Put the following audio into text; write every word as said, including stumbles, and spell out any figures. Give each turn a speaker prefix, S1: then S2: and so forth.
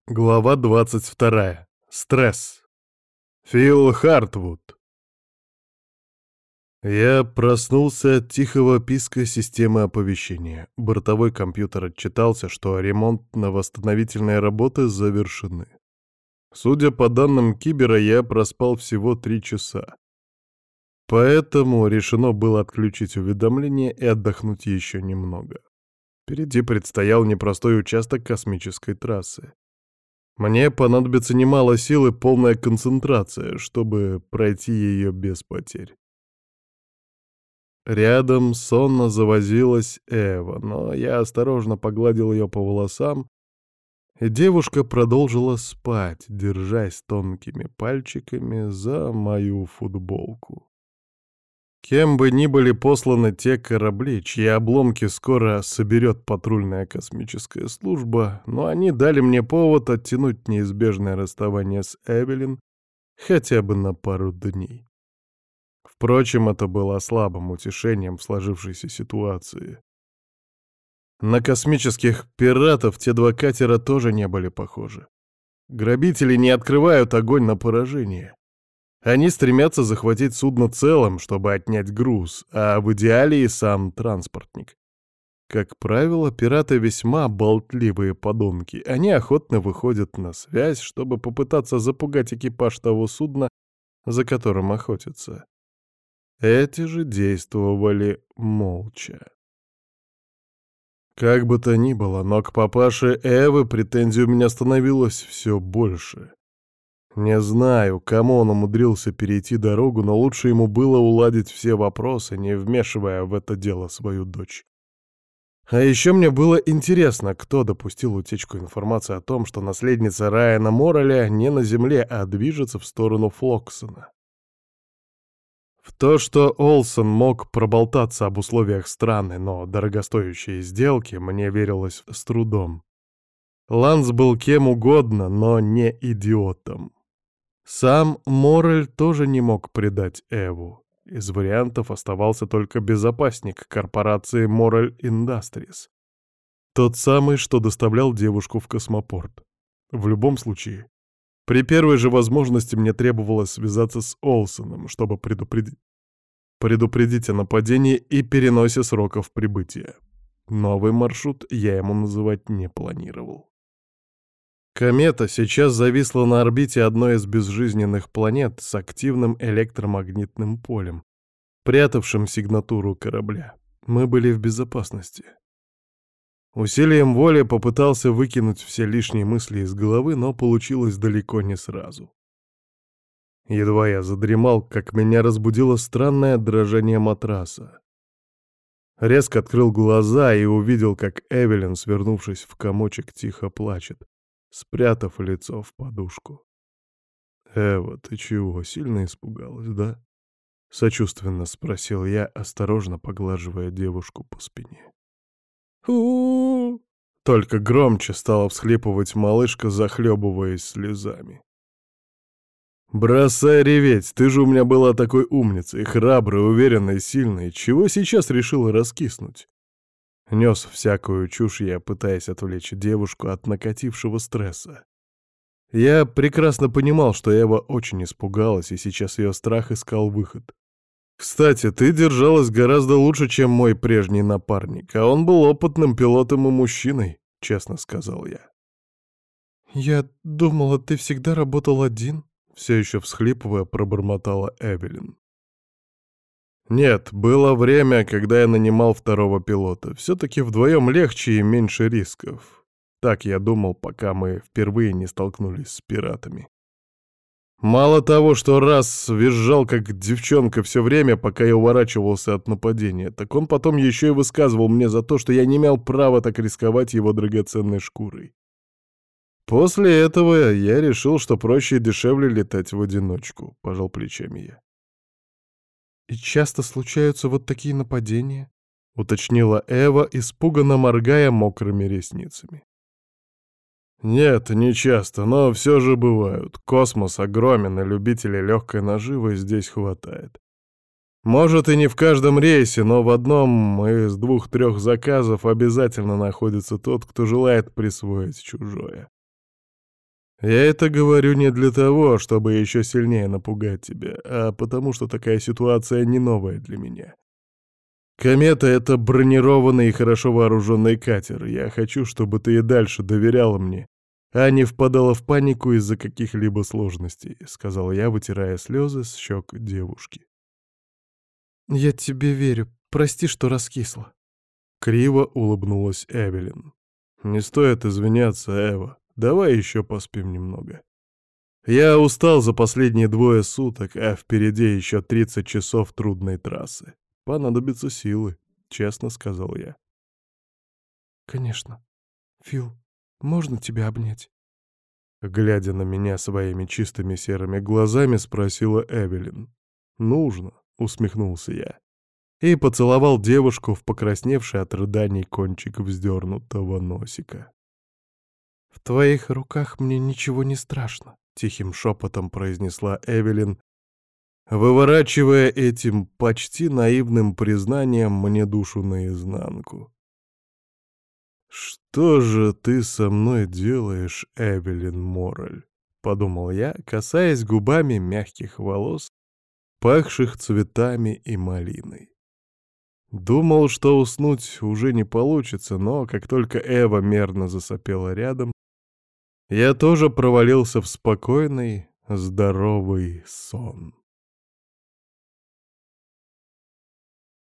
S1: Глава двадцать вторая. Стресс. Фил Хартвуд. Я проснулся от тихого писка системы оповещения. Бортовой компьютер отчитался, что ремонтно-восстановительные работы завершены. Судя по данным Кибера, я проспал всего три часа. Поэтому решено было отключить уведомления и отдохнуть еще немного. Впереди предстоял непростой участок космической трассы. Мне понадобится немало сил и полная концентрация, чтобы пройти ее без потерь. Рядом сонно завозилась Эва, но я осторожно погладил ее по волосам, и девушка продолжила спать, держась тонкими пальчиками за мою футболку. Кем бы ни были посланы те корабли, чьи обломки скоро соберет патрульная космическая служба, но они дали мне повод оттянуть неизбежное расставание с Эвелин хотя бы на пару дней. Впрочем, это было слабым утешением в сложившейся ситуации. На космических пиратов те два катера тоже не были похожи. Грабители не открывают огонь на поражение. Они стремятся захватить судно целым, чтобы отнять груз, а в идеале и сам транспортник. Как правило, пираты весьма болтливые подонки. Они охотно выходят на связь, чтобы попытаться запугать экипаж того судна, за которым охотятся. Эти же действовали молча. Как бы то ни было, но к папаше Эвы претензий у меня становилось все больше. Не знаю, кому он умудрился перейти дорогу, но лучше ему было уладить все вопросы, не вмешивая в это дело свою дочь. А еще мне было интересно, кто допустил утечку информации о том, что наследница Райана Морреля не на Земле, а движется в сторону Флоксона. В то, что Олсон мог проболтаться об условиях странной, но дорогостоящей сделки, мне верилось с трудом. Ланс был кем угодно, но не идиотом. Сам Моррель тоже не мог предать Эву. Из вариантов оставался только безопасник корпорации Моррель Industries. Тот самый, что доставлял девушку в космопорт. В любом случае, при первой же возможности мне требовалось связаться с Олсоном, чтобы предупредить, предупредить о нападении и переносе сроков прибытия. Новый маршрут я ему называть не планировал. Комета сейчас зависла на орбите одной из безжизненных планет с активным электромагнитным полем, прятавшим сигнатуру корабля. Мы были в безопасности. Усилием воли попытался выкинуть все лишние мысли из головы, но получилось далеко не сразу. Едва я задремал, как меня разбудило странное дрожание матраса. Резко открыл глаза и увидел, как Эвелин, свернувшись в комочек, тихо плачет, спрятав лицо в подушку. «Эва, ты чего, сильно испугалась, да?» — сочувственно спросил я, осторожно поглаживая девушку по спине. у Только громче стала всхлипывать малышка, захлебываясь слезами. «Бросай реветь, ты же у меня была такой умницей, храброй, уверенной, сильной. Чего сейчас решила раскиснуть?» Нес всякую чушь я, пытаясь отвлечь девушку от накатившего стресса. Я прекрасно понимал, что Эва очень испугалась, и сейчас ее страх искал выход. «Кстати, ты держалась гораздо лучше, чем мой прежний напарник, а он был опытным пилотом и мужчиной», — честно сказал я. «Я думала, ты всегда работал один», — все еще всхлипывая пробормотала Эвелин. «Нет, было время, когда я нанимал второго пилота. Все-таки вдвоем легче и меньше рисков. Так я думал, пока мы впервые не столкнулись с пиратами. Мало того, что раз визжал как девчонка все время, пока я уворачивался от нападения, так он потом еще и высказывал мне за то, что я не имел права так рисковать его драгоценной шкурой. После этого я решил, что проще и дешевле летать в одиночку», — пожал плечами я. «И часто случаются вот такие нападения?» — уточнила Эва, испуганно моргая мокрыми ресницами. «Нет, не часто, но все же бывают. Космос огромен, и любителей легкой наживы здесь хватает. Может, и не в каждом рейсе, но в одном из двух-трех заказов обязательно находится тот, кто желает присвоить чужое. Я это говорю не для того, чтобы еще сильнее напугать тебя, а потому что такая ситуация не новая для меня. «Комета» — это бронированный и хорошо вооруженный катер. Я хочу, чтобы ты и дальше доверяла мне, а не впадала в панику из-за каких-либо сложностей», — сказал я, вытирая слезы с щек девушки.
S2: «Я тебе верю. Прости, что раскисла».
S1: Криво улыбнулась Эвелин. «Не стоит извиняться, Эва. Давай еще поспим немного. Я устал за последние двое суток, а впереди еще тридцать часов трудной трассы. Понадобятся силы», — честно сказал я.
S2: «Конечно. Фил, можно тебя обнять?»
S1: Глядя на меня своими чистыми серыми глазами, спросила Эвелин. «Нужно», — усмехнулся я. И поцеловал девушку в покрасневший от рыданий кончик вздернутого носика.
S2: «В твоих руках мне ничего не страшно», — тихим шепотом произнесла Эвелин,
S1: выворачивая этим почти наивным признанием мне душу наизнанку. «Что же ты со мной делаешь, Эвелин Моррель?» — подумал я, касаясь губами мягких волос, пахших цветами и малиной. Думал, что уснуть уже не получится, но как только Эва мерно засопела рядом, я тоже провалился в спокойный, здоровый сон.